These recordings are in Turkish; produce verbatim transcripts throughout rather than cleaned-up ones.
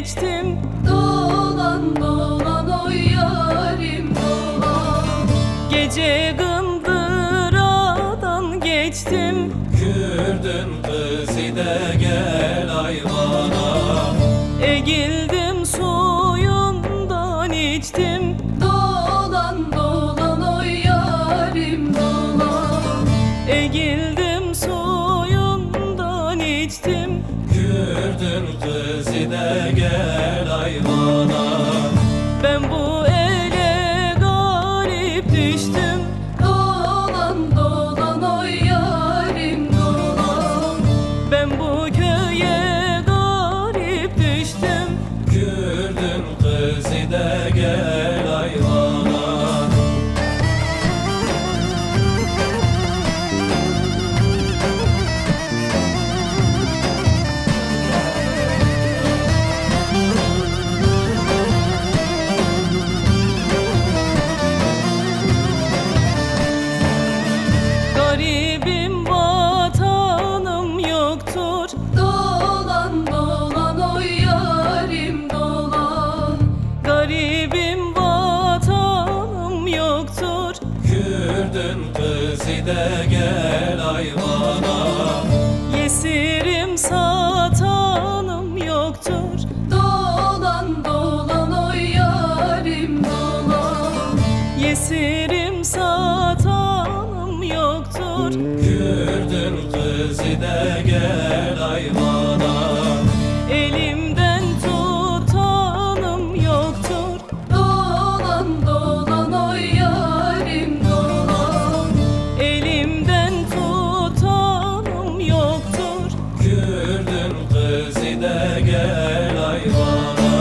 geçtim. Dolan dolan oy yarim dolan. Gece gındıradan geçtim. Kürdün kızı de gel ayvana. Egildim suyundan içtim. Dolan dolan oy yarim dolan. Egildim suyundan içtim. Kürdün kızı de gel ayvana. Ben bu ele garip düştüm. Dolan dolan oy yarim dolan. Ben bu köye garip düştüm. Kürdün kızı de gel ayvana. Garibim vatanım yoktur. Dolan dolan oy yarim dolan. Garibim vatanım yoktur. Kürdün kızı de gel ayvana. Yesirim satanım yoktur. Dolan dolan oy yarim dolan. Yesirim satanım yoktur. Kürdün kızı de gel ayvana. Elimden tutanım yoktur. Dolan dolan oy yarim dolan. Elimden tutanım yoktur. Kürdün kızı de gel ayvana.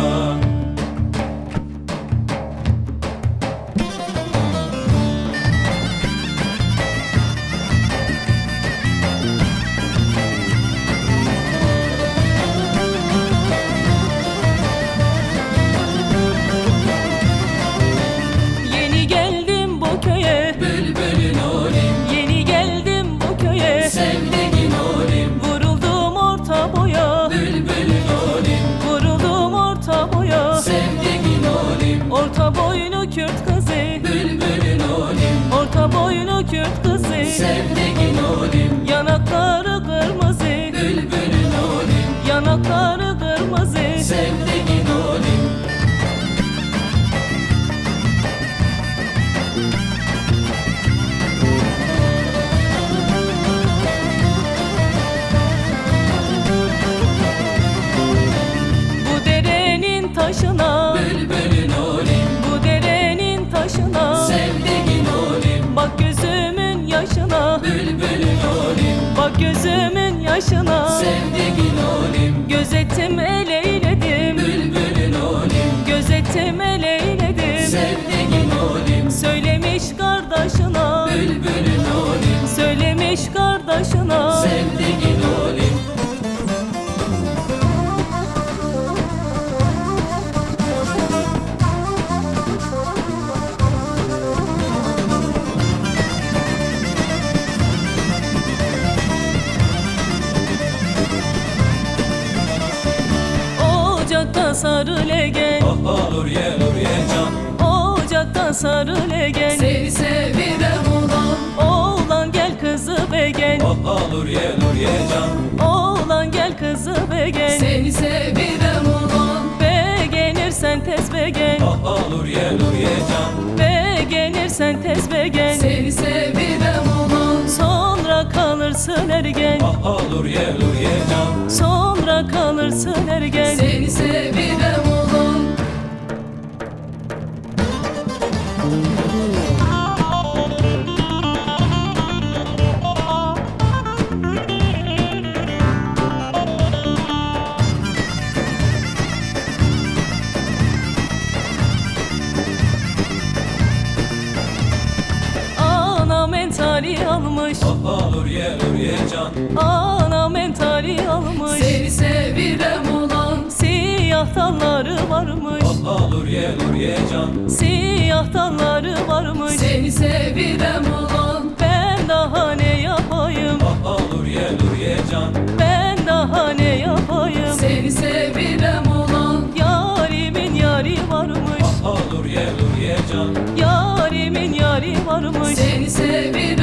Yeni geldim bu köye. Bülbülün olim, Yeni geldim bu köye. sevdiğin olim. Vuruldum orta boya. Bülbülün olim, Vuruldum orta boya. sevdiğin olim. Orta boylu Kürt kızı. Bülbülün olim, Orta boylu Kürt kızı. sevdiğin olim. Yanakları kırmızı. Bülbülün olim, Yanakları kırmızı. sevdiğin olim. Bu derenin taşına. Bülbülün olim, Bu derenin taşına. sevdiğin olim. Bak gözümün yaşına. Bülbülün olim, Bak gözümün yaşına. sevdiğin olim. Gözettim eleyledim. Bülbülün olim, Gözettim eleyledim. sevdiğin olim. Söylemiş kardeşına. Bülbülün olim, Söylemiş kardeşına. sevdiğin olim. Ocakta sarı legen. Olur ye olur ye can. Ocakta sarı legen. Seni sevirem ulan. Oğlan gel kızı begen. Olur ye olur ye can. Oğlan gel kızı begen. Seni sevirem ulan. Beğenirsen tez begen. Olur ye olur ye can. Beğenirsen tez begen. Seni sevirem ulan. Sonra kalırsın ergen. Olur ye olur ye can. Sonra kalırsın ergen. Seni sevirem ulan. Anam entari almış. Olur ye olur ye can. Anam entari almış. Seni sevirem ulan. Siyah dalları varmış. Olur ye olur ye can. Siyah dalları varmış. Seni sevirem ulan. Ben daha ne yapayım? Olur ye olur ye can. Ben daha ne yapayım? Seni sevirem ulan. can Yarimin yari varmış Seni sevirem